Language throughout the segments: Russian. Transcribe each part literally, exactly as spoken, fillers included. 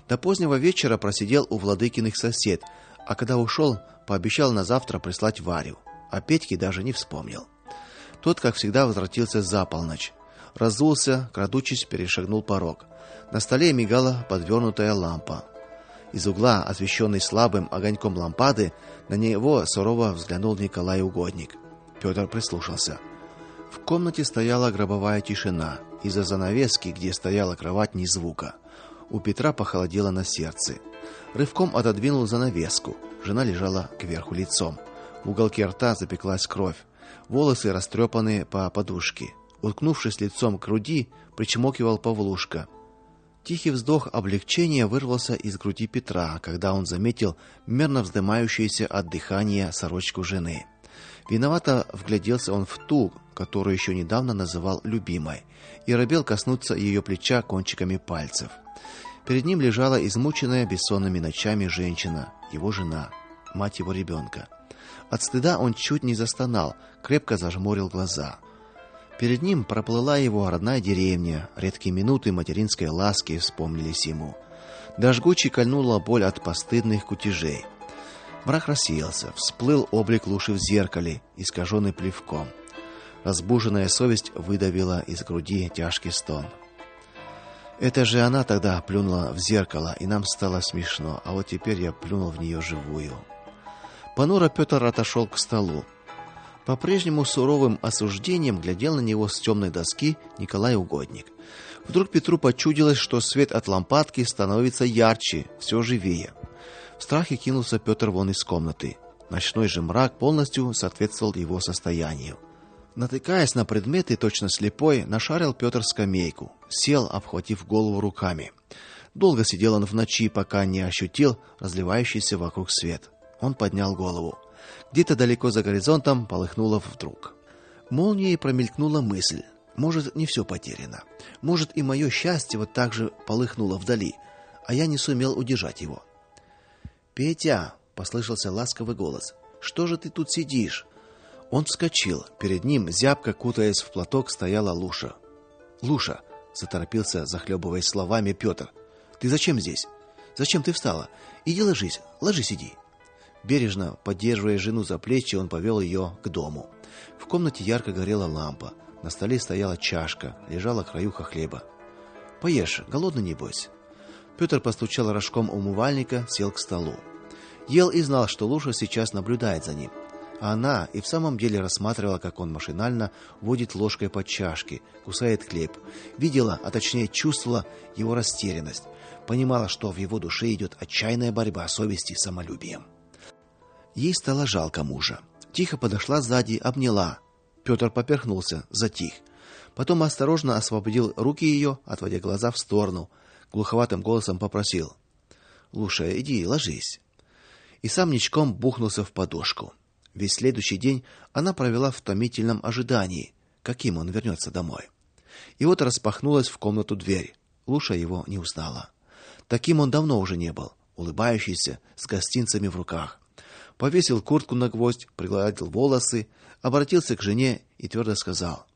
До позднего вечера просидел у Владыкиных сосед, а когда ушел, пообещал на завтра прислать Варю, а Петьки даже не вспомнил. Тот, как всегда, возвратился за полночь. Разулся, крадучись, перешагнул порог. На столе мигала подвернутая лампа. Из угла, освещенный слабым огоньком лампады, на него сурово взглянул Николай Угодник. Петр прислушался. В комнате стояла гробовая тишина. Из-за занавески, где стояла кровать, ни звука. У Петра похолодело на сердце. Рывком отодвинул занавеску. Жена лежала кверху лицом. В уголке рта запеклась кровь. Волосы растрепаны по подушке. Уткнувшись лицом к груди, причмокивал Павлушка. Тихий вздох облегчения вырвался из груди Петра, когда он заметил мерно вздымающуюся от дыхания сорочку жены. Виновато вгляделся он в ту, которую еще недавно называл любимой, и робел коснуться ее плеча кончиками пальцев. Перед ним лежала измученная бессонными ночами женщина, его жена, мать его ребенка. От стыда он чуть не застонал, крепко зажмурил глаза. Перед ним проплыла его родная деревня, редкие минуты материнской ласки вспомнились ему. До жгучей кольнула боль от постыдных кутежей. Мрак рассеялся, всплыл облик Луши в зеркале, искаженный плевком. Разбуженная совесть выдавила из груди тяжкий стон. Это же она тогда плюнула в зеркало, и нам стало смешно, а вот теперь я плюнул в нее живую. Понуро Петр отошел к столу. По-прежнему суровым осуждением глядел на него с темной доски Николай Угодник. Вдруг Петру почудилось, что свет от лампадки становится ярче, все живее. В страхе кинулся Петр вон из комнаты. Ночной же мрак полностью соответствовал его состоянию. Натыкаясь на предметы, точно слепой, нашарил Петр скамейку, сел, обхватив голову руками. Долго сидел он в ночи, пока не ощутил разливающийся вокруг свет. Он поднял голову. Где-то далеко за горизонтом полыхнуло вдруг. Молнией промелькнула мысль: может, не все потеряно. Может, и мое счастье вот так же полыхнуло вдали, а я не сумел удержать его. "Петя", послышался ласковый голос. "Что же ты тут сидишь?" Он вскочил. Перед ним, зябко кутаясь в платок, стояла Луша. "Луша", заторопился, захлебываясь словами, Петр. "Ты зачем здесь? Зачем ты встала? Иди ложись, ложись, иди". Бережно поддерживая жену за плечи, он повел ее к дому. В комнате ярко горела лампа. На столе стояла чашка, лежала краюха хлеба. "Поешь, голодный небось". Петр постучал рожком умывальника, сел к столу. Ел и знал, что Луша сейчас наблюдает за ним. А она и в самом деле рассматривала, как он машинально водит ложкой по чашке, кусает хлеб. Видела, а точнее чувствовала его растерянность. Понимала, что в его душе идет отчаянная борьба совести с самолюбием. Ей стало жалко мужа. Тихо подошла сзади, обняла. Петр поперхнулся, затих. Потом осторожно освободил руки ее, отводя глаза в сторону. Глуховатым голосом попросил: "Луша, иди, ложись". И сам ничком бухнулся в подушку. Весь следующий день она провела в томительном ожидании, каким он вернется домой. И вот распахнулась в комнату дверь. Луша его не узнала. Таким он давно уже не был, улыбающийся, с гостинцами в руках. Повесил куртку на гвоздь, пригладил волосы, обратился к жене и твердо сказал: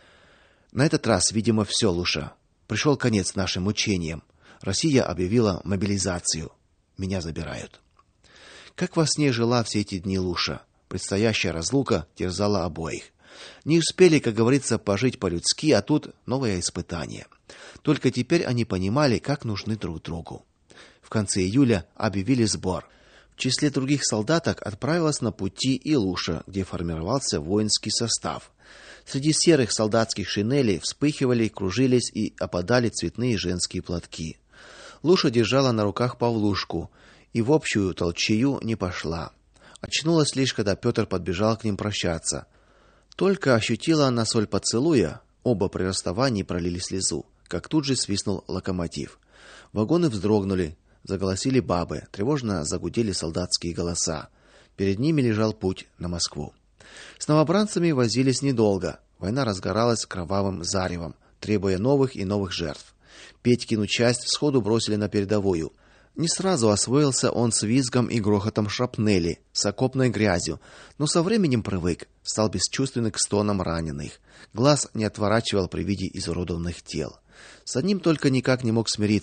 "На этот раз, видимо, все, Луша. Пришел конец нашим мучениям. Россия объявила мобилизацию. Меня забирают". Как во сне жила все эти дни Луша. Предстоящая разлука терзала обоих. Не успели, как говорится, пожить по-людски, а тут новое испытание. Только теперь они понимали, как нужны друг другу. В конце июля объявили сбор. В числе других солдаток отправилась на пути и Луша, где формировался воинский состав. Среди серых солдатских шинелей вспыхивали, кружились и опадали цветные женские платки. Луша держала на руках Павлушку и в общую толчею не пошла. Очнулась лишь, когда Петр подбежал к ним прощаться. Только ощутила она соль поцелуя, оба при расставании пролили слезу, как тут же свистнул локомотив. Вагоны вздрогнули, заголосили бабы, тревожно загудели солдатские голоса. Перед ними лежал путь на Москву. С новобранцами возились недолго. Война разгоралась кровавым заревом, требуя новых и новых жертв. Петькину часть сходу бросили на передовую. Не сразу освоился он с визгом и грохотом шрапнели, с окопной грязью, но со временем привык, стал бесчувственным к стонам раненых. Глаз не отворачивал при виде изуродованных тел. С одним только никак не мог смириться: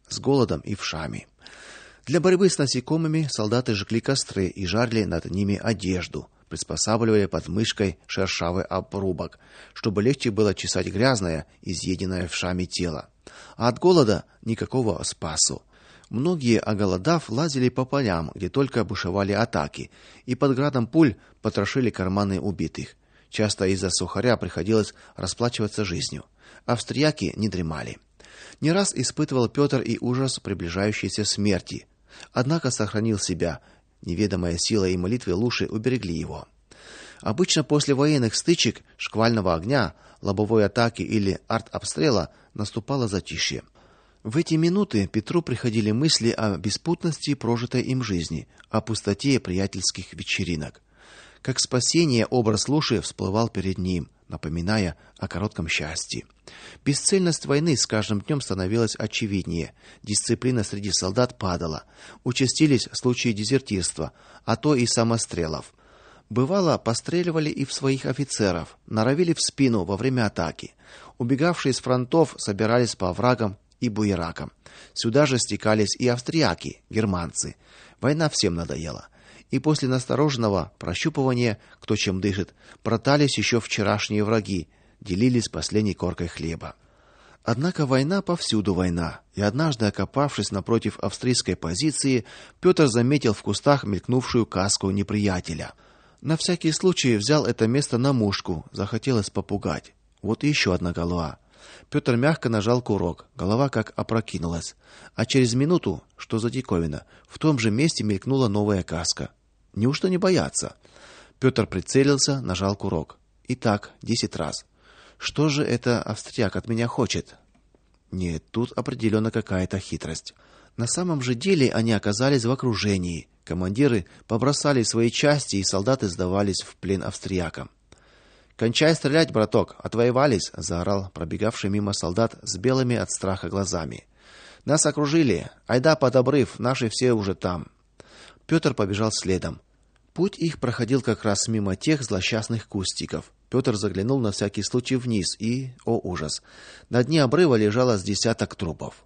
с голодом и вшами. Для борьбы с насекомыми солдаты жгли костры и жарили над ними одежду, приспосабливая под мышкой шершавый обрубок, чтобы легче было чесать грязное, изъеденное вшами тело. А от голода никакого спасу. Многие, оголодав, лазили по полям, где только бушевали атаки, и под градом пуль потрошили карманы убитых. Часто из-за сухаря приходилось расплачиваться жизнью. Австрияки не дремали. Не раз испытывал Петр и ужас приближающейся смерти, однако сохранил себя. Неведомая сила и молитвы Луши уберегли его. Обычно после военных стычек, шквального огня, лобовой атаки или артобстрела наступало затишье. В эти минуты Петру приходили мысли о беспутности прожитой им жизни, о пустоте приятельских вечеринок. Как спасение образ Луши всплывал перед ним, напоминая о коротком счастье. Бесцельность войны с каждым днем становилась очевиднее. Дисциплина среди солдат падала. Участились случаи дезертирства, а то и самострелов. Бывало, постреливали и в своих офицеров, норовили в спину во время атаки. Убегавшие с фронтов собирались по оврагам и буеракам. Сюда же стекались и австрияки, германцы. Война всем надоела. И после настороженного прощупывания, кто чем дышит, протались еще вчерашние враги, делились последней коркой хлеба. Однако война повсюду война, и однажды, окопавшись напротив австрийской позиции, Петр заметил в кустах мелькнувшую каску неприятеля. На всякий случай взял это место на мушку, захотелось попугать. Вот и еще одна голова. Петр мягко нажал курок, голова как опрокинулась, а через минуту, что за диковина, в том же месте мелькнула новая каска. Неужто не боятся? Петр прицелился, нажал курок. И так десять раз. Что же это австрияк от меня хочет? Нет, тут определенно какая-то хитрость. На самом же деле они оказались в окружении. Командиры побросали свои части, и солдаты сдавались в плен австриякам. «Кончай стрелять, браток, отвоевались!» — заорал пробегавший мимо солдат с белыми от страха глазами. «Нас окружили! Айда под обрыв, наши все уже там!» Петр побежал следом. Путь их проходил как раз мимо тех злосчастных кустиков. Петр заглянул на всякий случай вниз и, о ужас, на дне обрыва лежало с десяток трупов.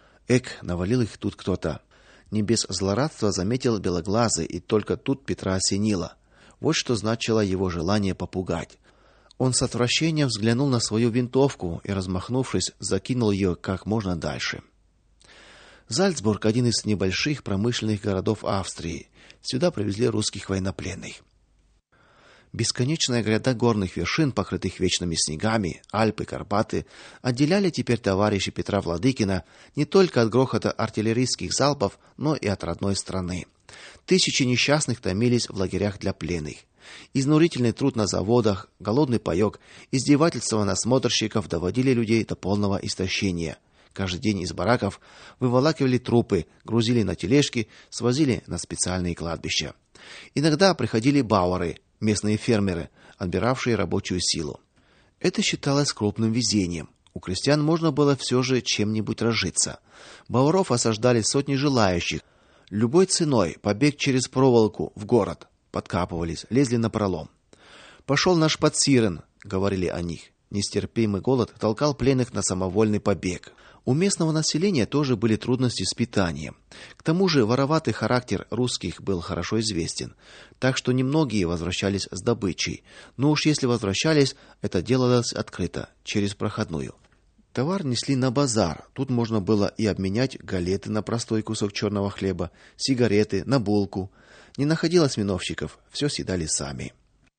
Эк, навалил их тут кто-то. Не без злорадства заметил белоглазый, и только тут Петра осенило. Вот что значило его желание попугать. Он с отвращением взглянул на свою винтовку и, размахнувшись, закинул ее как можно дальше. Зальцбург — один из небольших промышленных городов Австрии. Сюда привезли русских военнопленных. Бесконечная гряда горных вершин, покрытых вечными снегами, Альпы, Карпаты, отделяли теперь товарища Петра Владыкина не только от грохота артиллерийских залпов, но и от родной страны. Тысячи несчастных томились в лагерях для пленных. Изнурительный труд на заводах, голодный паёк, издевательства надсмотрщиков доводили людей до полного истощения. Каждый день из бараков выволакивали трупы, грузили на тележки, свозили на специальные кладбища. Иногда приходили бауэры, местные фермеры, отбиравшие рабочую силу. Это считалось крупным везением. У крестьян можно было все же чем-нибудь разжиться. Бауэров осаждали сотни желающих. Любой ценой побег через проволоку в город. Подкапывались, лезли напролом. «Пошел наш подсирен», — говорили о них. Нестерпимый голод толкал пленных на самовольный побег. У местного населения тоже были трудности с питанием. К тому же вороватый характер русских был хорошо известен, так что немногие возвращались с добычей. Но уж если возвращались, это делалось открыто, через проходную. Товар несли на базар. Тут можно было и обменять галеты на простой кусок черного хлеба, сигареты на булку. Не находилось миновщиков, все съедали сами.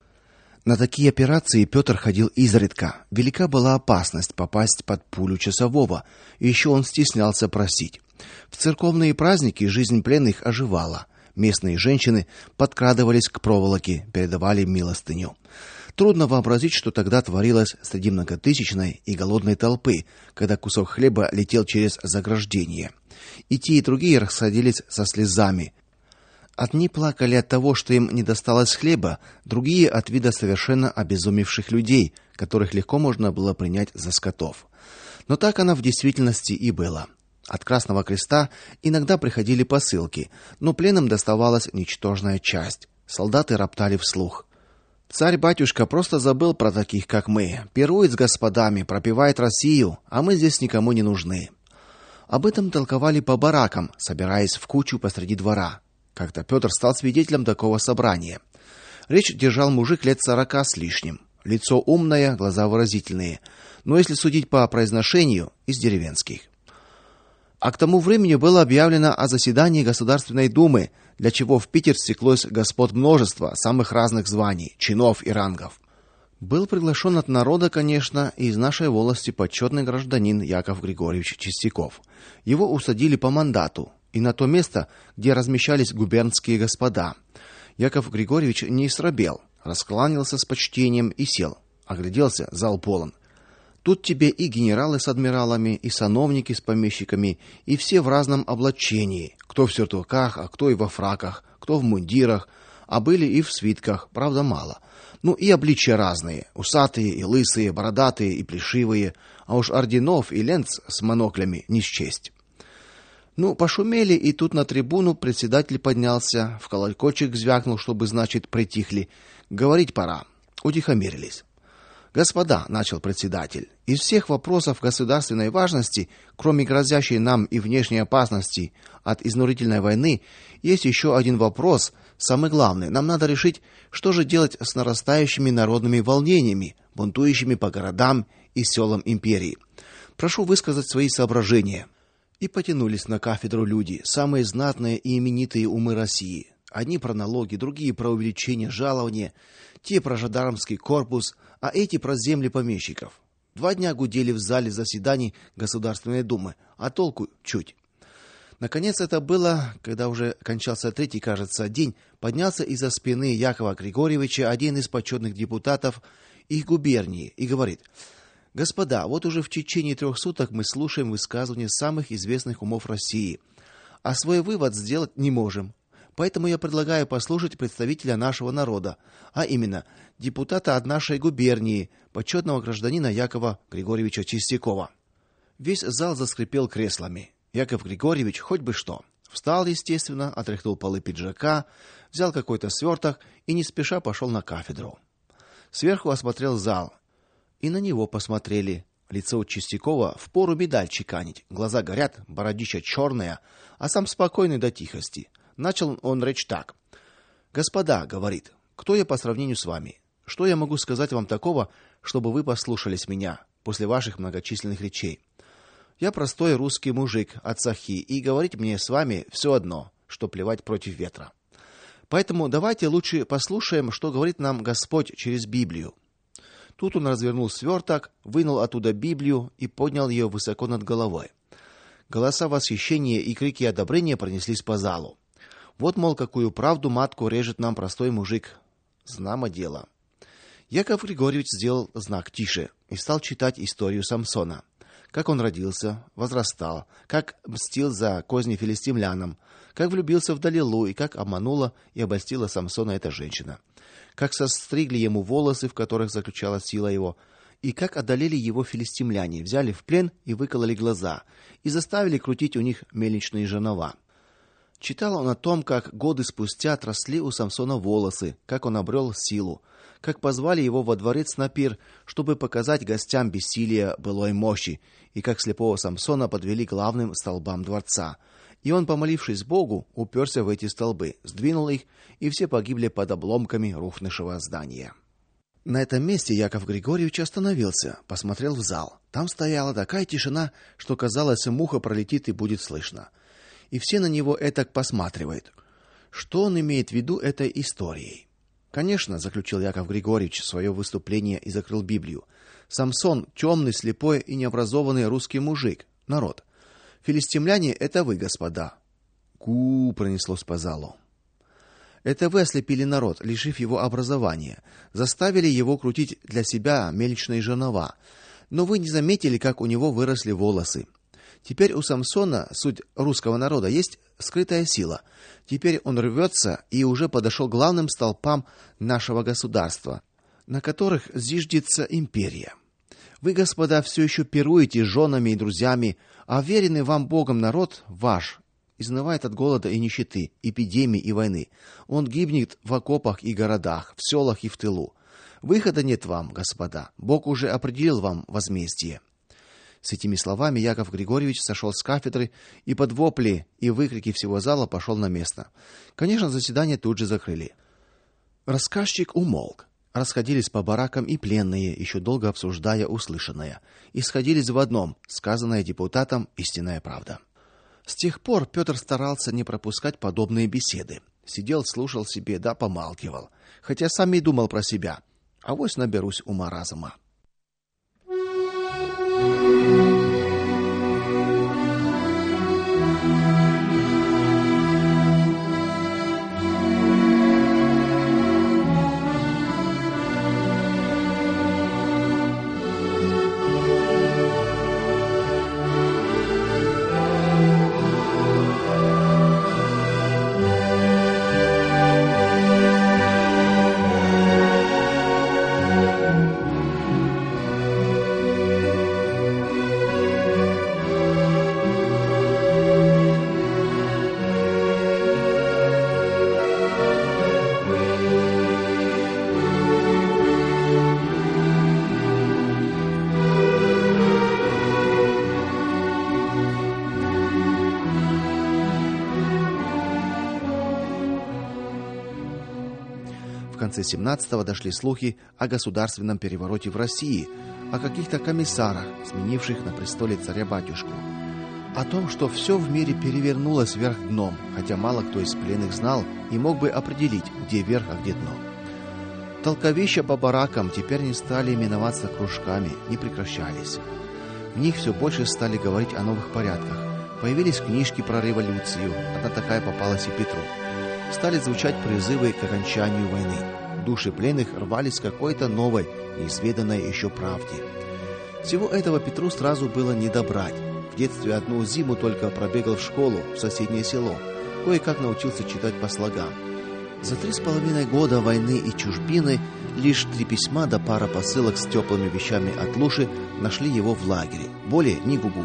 На такие операции Петр ходил изредка. Велика была опасность попасть под пулю часового, и еще он стеснялся просить. В церковные праздники жизнь пленных оживала. Местные женщины подкрадывались к проволоке, передавали милостыню. Трудно вообразить, что тогда творилось среди многотысячной и голодной толпы, когда кусок хлеба летел через заграждение. И те, и другие расходились со слезами. Одни плакали от того, что им не досталось хлеба, другие от вида совершенно обезумевших людей, которых легко можно было принять за скотов. Но так оно в действительности и было. От Красного Креста иногда приходили посылки, но пленным доставалась ничтожная часть. Солдаты роптали вслух: «Царь-батюшка просто забыл про таких, как мы. Пирует с господами, пропивает Россию, а мы здесь никому не нужны». Об этом толковали по баракам, собираясь в кучу посреди двора. Как-то Петр стал свидетелем такого собрания. Речь держал мужик лет сорока с лишним. Лицо умное, глаза выразительные, но если судить по произношению, из деревенских. А к тому времени было объявлено о заседании Государственной Думы, для чего в Питер стеклось господ множество самых разных званий, чинов и рангов. Был приглашен от народа, конечно, и из нашей волости почетный гражданин Яков Григорьевич Чистяков. Его усадили по мандату и на то место, где размещались губернские господа. Яков Григорьевич не срабел, раскланялся с почтением и сел. Огляделся, зал полон. Тут тебе и генералы с адмиралами, и сановники с помещиками, и все в разном облачении. Кто в сюртуках, а кто и во фраках, кто в мундирах, а были и в свитках, правда, мало. Ну и обличья разные, усатые и лысые, бородатые и плешивые, а уж орденов и ленц с моноклями не счесть. Ну, пошумели, и тут на трибуну председатель поднялся, в колокольчик звякнул, чтобы, значит, притихли. Говорить пора. Утихомирились. Господа, начал председатель, из всех вопросов государственной важности, кроме грозящей нам и внешней опасности от изнурительной войны, есть еще один вопрос, самый главный. Нам надо решить, что же делать с нарастающими народными волнениями, бунтующими по городам и селам империи. Прошу высказать свои соображения. И потянулись на кафедру люди, самые знатные и именитые умы России. Одни про налоги, другие про увеличение жалования, те про жандармский корпус, а эти про земли помещиков. Два дня гудели в зале заседаний Государственной Думы, а толку чуть. Наконец это было, когда уже кончался третий, кажется, день, поднялся из-за спины Якова Григорьевича один из почетных депутатов их губернии и говорит: «Господа, вот уже в течение трех суток мы слушаем высказывания самых известных умов России, а свой вывод сделать не можем. Поэтому я предлагаю послушать представителя нашего народа, а именно депутата от нашей губернии, почетного гражданина Якова Григорьевича Чистякова». Весь зал заскрипел креслами. Яков Григорьевич хоть бы что. Встал, естественно, отряхнул полы пиджака, взял какой-то сверток и не спеша пошел на кафедру. Сверху осмотрел зал. И на него посмотрели. Лицо у Чистякова впору медаль чеканить. Глаза горят, бородища черная, а сам спокойный до тихости. Начал он речь так: «Господа, — говорит, — кто я по сравнению с вами? Что я могу сказать вам такого, чтобы вы послушались меня после ваших многочисленных речей? Я простой русский мужик от Сахи, и говорить мне с вами все одно, что плевать против ветра. Поэтому давайте лучше послушаем, что говорит нам Господь через Библию». Тут он развернул сверток, вынул оттуда Библию и поднял ее высоко над головой. Голоса восхищения и крики одобрения пронеслись по залу. Вот, мол, какую правду матку режет нам простой мужик. Знамо дело. Яков Григорьевич сделал знак тише и стал читать историю Самсона. Как он родился, возрастал, как мстил за козни филистимлянам, как влюбился в Далилу и как обманула и обольстила Самсона эта женщина. Как состригли ему волосы, в которых заключалась сила его, и как одолели его филистимляне, взяли в плен и выкололи глаза, и заставили крутить у них мельничные жернова. Читал он о том, как годы спустя отросли у Самсона волосы, как он обрел силу, как позвали его во дворец на пир, чтобы показать гостям бессилие былой мощи, и как слепого Самсона подвели главным столбам дворца. И он, помолившись Богу, уперся в эти столбы, сдвинул их, и все погибли под обломками рухнувшего здания. На этом месте Яков Григорьевич остановился, посмотрел в зал. Там стояла такая тишина, что казалось, муха пролетит и будет слышно. И все на него этак посматривают. Что он имеет в виду этой историей? Конечно, заключил Яков Григорьевич свое выступление и закрыл Библию. Самсон темный, слепой и необразованный русский мужик, народ. Филистимляне это вы, господа. Ку пронеслось по залу. Это вы ослепили народ, лишив его образования, заставили его крутить для себя мельничные жернова. Но вы не заметили, как у него выросли волосы. Теперь у Самсона, суть русского народа, есть скрытая сила. Теперь он рвется и уже подошел к главным столпам нашего государства, на которых зиждется империя. Вы, господа, все еще пируете с женами и друзьями, а веренный вам Богом народ ваш изнывает от голода и нищеты, эпидемий и войны. Он гибнет в окопах и городах, в селах и в тылу. Выхода нет вам, господа. Бог уже определил вам возмездие. С этими словами Яков Григорьевич сошел с кафедры и под вопли и выкрики всего зала пошел на место. Конечно, заседание тут же закрыли. Рассказчик умолк. Расходились по баракам и пленные, еще долго обсуждая услышанное, и сходились в одном: сказанное депутатом истинная правда. С тех пор Петр старался не пропускать подобные беседы. Сидел, слушал себе, да помалкивал, хотя сам и думал про себя: авось наберусь ума-разума. В конце семнадцатого дошли слухи о государственном перевороте в России, о каких-то комиссарах, сменивших на престоле царя-батюшку, о том, что все в мире перевернулось вверх дном, хотя мало кто из пленных знал и мог бы определить, где верх, а где дно. Толковища по баракам теперь не стали именоваться кружками, не прекращались. В них все больше стали говорить о новых порядках. Появились книжки про революцию, одна такая попалась и Петру. Стали звучать призывы к окончанию войны. Души пленных рвались к какой-то новой, неизведанной еще правде. Всего этого Петру сразу было не добрать. В детстве одну зиму только пробегал в школу в соседнее село, кое-как научился читать по слогам. За три с половиной года войны и чужбины лишь три письма да пара посылок с теплыми вещами от Луши нашли его в лагере. Более ни гугу.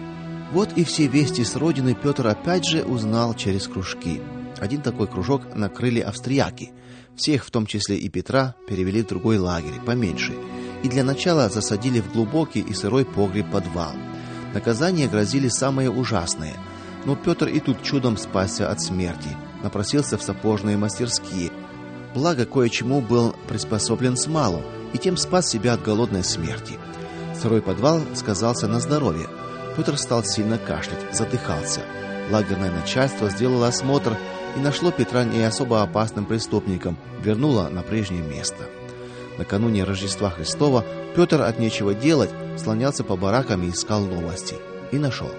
Вот и все вести с родины Петр опять же узнал через кружки. Один такой кружок накрыли австрияки. Всех, в том числе и Петра, перевели в другой лагерь, поменьше, и для начала засадили в глубокий и сырой погреб-подвал. Наказания грозили самые ужасные, но Петр и тут чудом спасся от смерти, напросился в сапожные мастерские. Благо, кое-чему был приспособлен смалу, и тем спас себя от голодной смерти. Сырой подвал сказался на здоровье. Петр стал сильно кашлять, задыхался. Лагерное начальство сделало осмотр и нашло Петра не особо опасным преступником, вернуло на прежнее место. Накануне Рождества Христова Петр от нечего делать слонялся по баракам и искал новости. И нашел.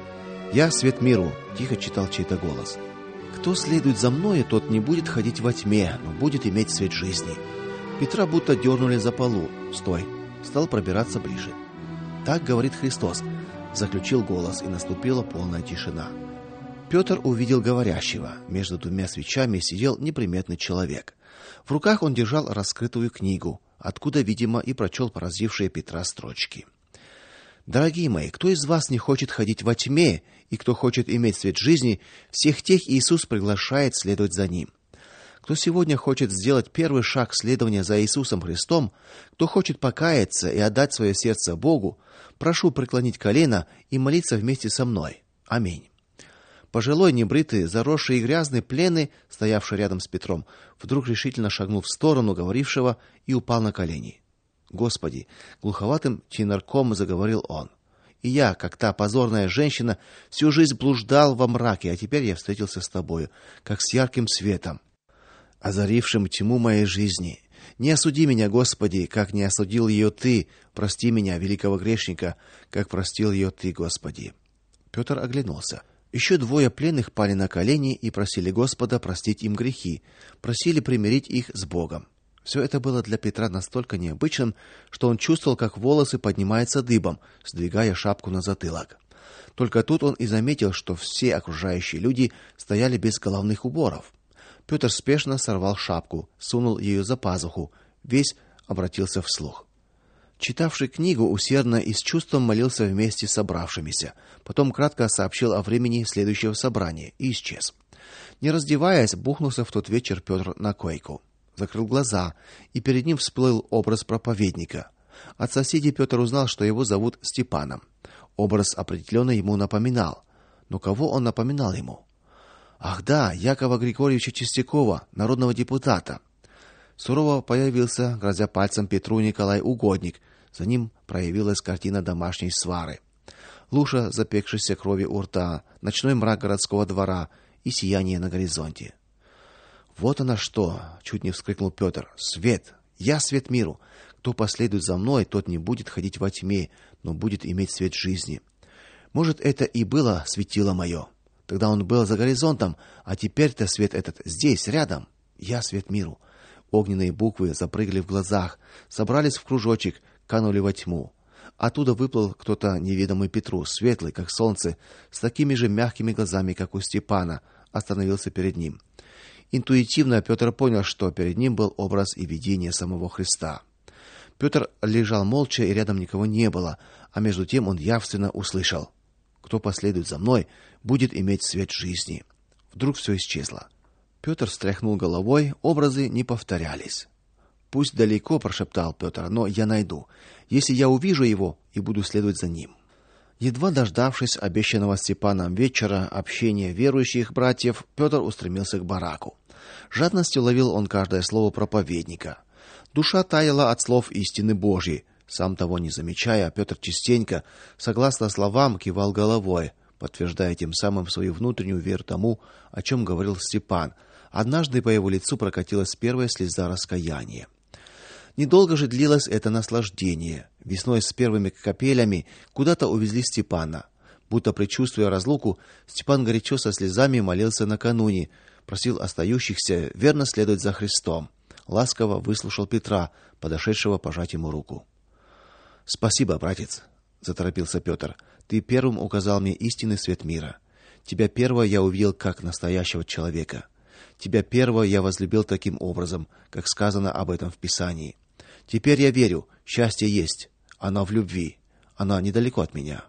«Я свет миру», — тихо читал чей-то голос. «Кто следует за мною, тот не будет ходить во тьме, но будет иметь свет жизни». Петра будто дернули за полу. «Стой!» Стал пробираться ближе. «Так говорит Христос», — заключил голос, и наступила полная тишина. Петр увидел говорящего. Между двумя свечами сидел неприметный человек. В руках он держал раскрытую книгу, откуда, видимо, и прочел поразившие Петра строчки. «Дорогие мои, кто из вас не хочет ходить во тьме, и кто хочет иметь свет жизни, всех тех Иисус приглашает следовать за Ним. Кто сегодня хочет сделать первый шаг следования за Иисусом Христом, кто хочет покаяться и отдать свое сердце Богу, прошу преклонить колено и молиться вместе со мной. Аминь». Пожилой, небритый, заросший и грязный пленный, стоявший рядом с Петром, вдруг решительно шагнул в сторону говорившего и упал на колени. «Господи!» — глуховатым тенорком заговорил он. «И я, как та позорная женщина, всю жизнь блуждал во мраке, а теперь я встретился с тобою, как с ярким светом, озарившим тьму моей жизни. Не осуди меня, Господи, как не осудил ее Ты, прости меня, великого грешника, как простил ее Ты, Господи». Петр оглянулся. Еще двое пленных пали на колени и просили Господа простить им грехи, просили примирить их с Богом. Все это было для Петра настолько необычным, что он чувствовал, как волосы поднимаются дыбом, сдвигая шапку на затылок. Только тут он и заметил, что все окружающие люди стояли без головных уборов. Петр спешно сорвал шапку, сунул ее за пазуху, весь обратился вслух. Читавший книгу усердно и с чувством молился вместе с собравшимися, потом кратко сообщил о времени следующего собрания и исчез. Не раздеваясь, бухнулся в тот вечер Петр на койку. Закрыл глаза, и перед ним всплыл образ проповедника. От соседей Петр узнал, что его зовут Степаном. Образ определенно ему напоминал. Но кого он напоминал ему? Ах да, Якова Григорьевича Чистякова, народного депутата. Сурово появился, грозя пальцем Петру, Николай Угодник. За ним проявилась картина домашней свары. Лужа запекшейся крови у рта, ночной мрак городского двора и сияние на горизонте. Вот оно что, чуть не вскрикнул Петр. Свет, я свет миру. Кто последует за мной, тот не будет ходить во тьме, но будет иметь свет жизни. Может, это и было светило мое. Тогда он был за горизонтом, а теперь-то свет этот здесь, рядом. Я свет миру. Огненные буквы запрыгали в глазах, собрались в кружочек, канули во тьму. Оттуда выплыл кто-то неведомый Петру, светлый, как солнце, с такими же мягкими глазами, как у Степана, остановился перед ним. Интуитивно Петр понял, что перед ним был образ и видение самого Христа. Петр лежал молча, и рядом никого не было, а между тем он явственно услышал: кто последует за мной, будет иметь свет жизни. Вдруг все исчезло. Петр встряхнул головой, образы не повторялись. Пусть далеко, прошептал Петр, но я найду. Если я увижу его и буду следовать за ним. Едва дождавшись обещанного Степаном вечера общения верующих братьев, Петр устремился к бараку. Жадностью ловил он каждое слово проповедника. Душа таяла от слов истины Божьей. Сам того не замечая, Петр частенько, согласно словам, кивал головой, подтверждая тем самым свою внутреннюю веру тому, о чем говорил Степан. Однажды по его лицу прокатилась первая слеза раскаяния. Недолго же длилось это наслаждение. Весной с первыми капелями куда-то увезли Степана. Будто предчувствуя разлуку, Степан горячо со слезами молился накануне, просил остающихся верно следовать за Христом. Ласково выслушал Петра, подошедшего пожать ему руку. Спасибо, братец, заторопился Петр. Ты первым указал мне истинный свет мира. Тебя первого я увидел как настоящего человека. Тебя первого я возлюбил таким образом, как сказано об этом в Писании. Теперь я верю, счастье есть, оно в любви, оно недалеко от меня.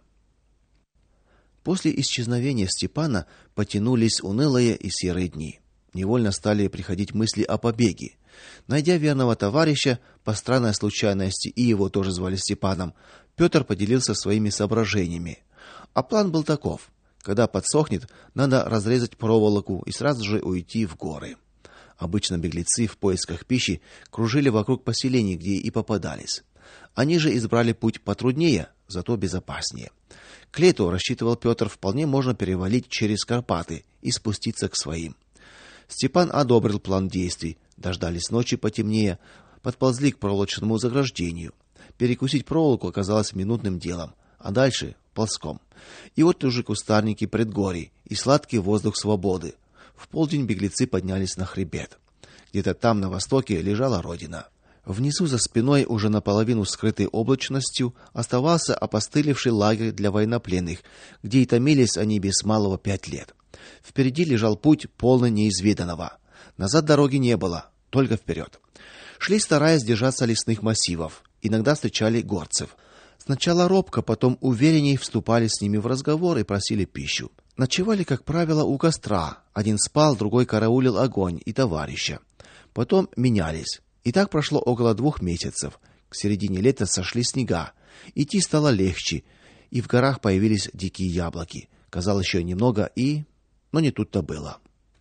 После исчезновения Степана потянулись унылые и серые дни. Невольно стали приходить мысли о побеге. Найдя верного товарища, по странной случайности, и его тоже звали Степаном, Петр поделился своими соображениями. А план был таков: когда подсохнет, надо разрезать проволоку и сразу же уйти в горы. Обычно беглецы в поисках пищи кружили вокруг поселений, где и попадались. Они же избрали путь потруднее, зато безопаснее. К лету, рассчитывал Петр, вполне можно перевалить через Карпаты и спуститься к своим. Степан одобрил план действий. Дождались ночи потемнее, подползли к проволочному заграждению. Перекусить проволоку оказалось минутным делом, а дальше ползком. И вот уже кустарники предгорий и сладкий воздух свободы. В полдень беглецы поднялись на хребет. Где-то там на востоке лежала родина. Внизу за спиной, уже наполовину скрытый облачностью, оставался опостылевший лагерь для военнопленных, где и томились они без малого пять лет. Впереди лежал путь полный неизведанного. Назад дороги не было, только вперед. Шли, стараясь держаться лесных массивов. Иногда встречали горцев. Сначала робко, потом уверенней вступали с ними в разговор и просили пищу. Ночевали, как правило, у костра. Один спал, другой караулил огонь и товарища. Потом менялись. И так прошло около двух месяцев. К середине лета сошли снега. Идти стало легче, и в горах появились дикие яблоки. Казалось, еще немного и... Но не тут-то было.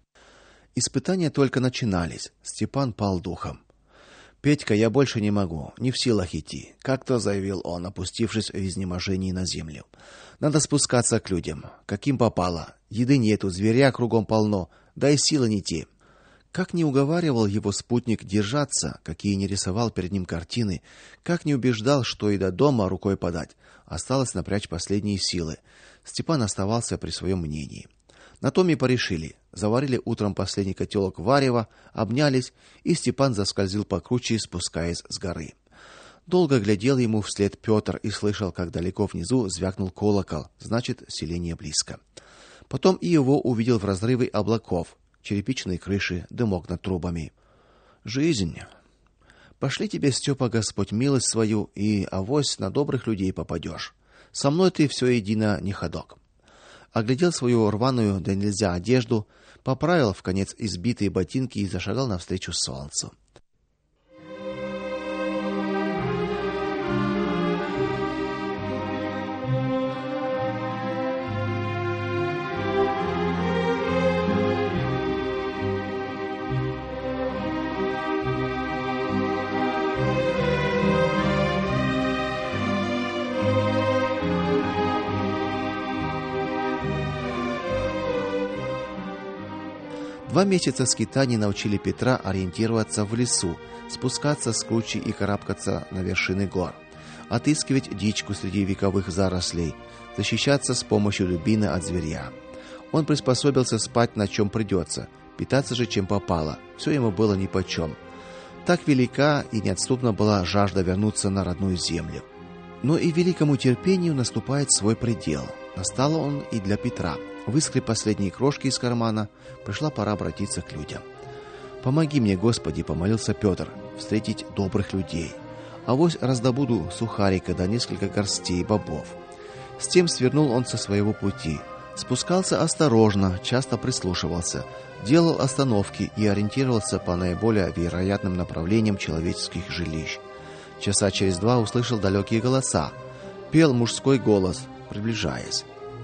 Испытания только начинались. Степан пал духом. Петька, я больше не могу, не в силах идти, как-то заявил он, опустившись в изнеможении на землю. Надо спускаться к людям, каким попало. Еды нету, зверя кругом полно, да и силы не те. Как не уговаривал его спутник держаться, какие не рисовал перед ним картины, как не убеждал, что и до дома рукой подать, осталось напрячь последние силы. Степан оставался при своем мнении. На том и порешили. Заварили утром последний котелок варева, обнялись, и Степан заскользил по круче, спускаясь с горы. Долго глядел ему вслед Петр и слышал, как далеко внизу звякнул колокол, значит, селение близко. Потом и его увидел в разрыве облаков, черепичные крыши, дымок над трубами. Жизнь. Пошли тебе, Степа, Господь милость свою, и авось на добрых людей попадешь. Со мной ты все едино не ходок. Оглядел свою рваную да нельзя одежду, поправил вконец избитые ботинки и зашагал навстречу солнцу. Два месяца скитаний научили Петра ориентироваться в лесу, спускаться с кручи и карабкаться на вершины гор, отыскивать дичку среди вековых зарослей, защищаться с помощью дубины от зверя. Он приспособился спать на чем придется, питаться же чем попало. Все ему было нипочем. Так велика и неотступна была жажда вернуться на родную землю. Но и великому терпению наступает свой предел. Настал он и для Петра. Выскреб последние крошки из кармана, пришла пора обратиться к людям. «Помоги мне, Господи», — помолился Петр, — «встретить добрых людей. Авось раздобуду сухарика да несколько горстей бобов». С тем свернул он со своего пути. Спускался осторожно, часто прислушивался, делал остановки и ориентировался по наиболее вероятным направлениям человеческих жилищ. Часа через два услышал далекие голоса. Пел мужской голос, приближаясь.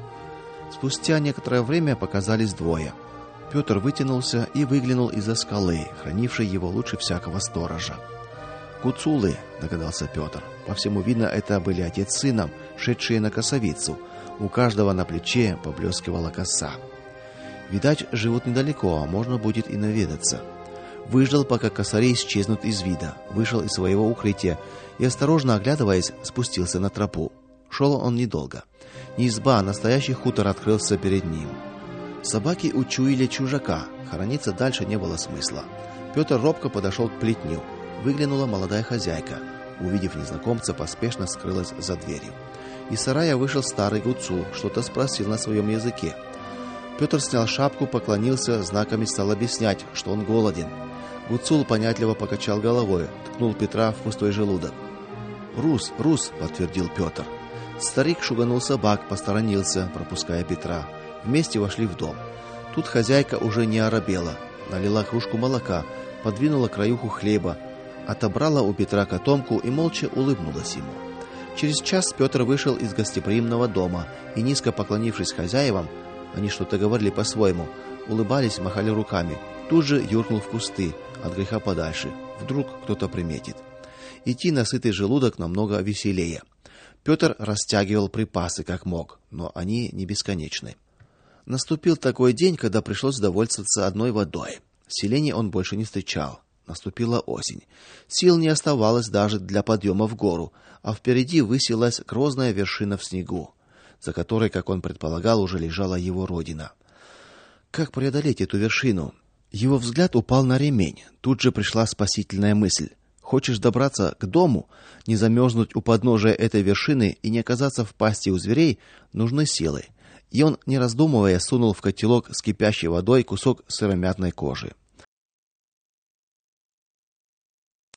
Спустя некоторое время показались двое. Петр вытянулся и выглянул из-за скалы, хранившей его лучше всякого сторожа. «Гуцулы», — догадался Петр. По всему видно, это были отец с сыном, шедшие на косовицу. У каждого на плече поблескивала коса. Видать, живут недалеко, а можно будет и наведаться. Выждал, пока косари исчезнут из вида, вышел из своего укрытия и, осторожно оглядываясь, спустился на тропу. Шел он недолго. Не изба, а настоящий хутор открылся перед ним. Собаки учуяли чужака, хорониться дальше не было смысла. Петр робко подошел к плетню. Выглянула молодая хозяйка. Увидев незнакомца, поспешно скрылась за дверью. Из сарая вышел старый гуцул, что-то спросил на своем языке. Петр снял шапку, поклонился, знаками стал объяснять, что он голоден. Гуцул понятливо покачал головой, ткнул Петра в пустой желудок. «Рус, рус», — подтвердил Петр. Старик шуганул собак, посторонился, пропуская Петра. Вместе вошли в дом. Тут хозяйка уже не оробела, налила кружку молока, подвинула краюху хлеба, отобрала у Петра котомку и молча улыбнулась ему. Через час Петр вышел из гостеприимного дома и, низко поклонившись хозяевам, они что-то говорили по-своему, улыбались, махали руками, тут же юркнул в кусты, от греха подальше. Вдруг кто-то приметит. Идти на сытый желудок намного веселее. Петр растягивал припасы как мог, но они не бесконечны. Наступил такой день, когда пришлось довольствоваться одной водой. Селений он больше не встречал. Наступила осень. Сил не оставалось даже для подъема в гору, а впереди высилась грозная вершина в снегу, за которой, как он предполагал, уже лежала его родина. Как преодолеть эту вершину? Его взгляд упал на ремень. Тут же пришла спасительная мысль. Хочешь добраться к дому, не замерзнуть у подножия этой вершины и не оказаться в пасти у зверей, нужны силы. И он, не раздумывая, сунул в котелок с кипящей водой кусок сыромятной кожи.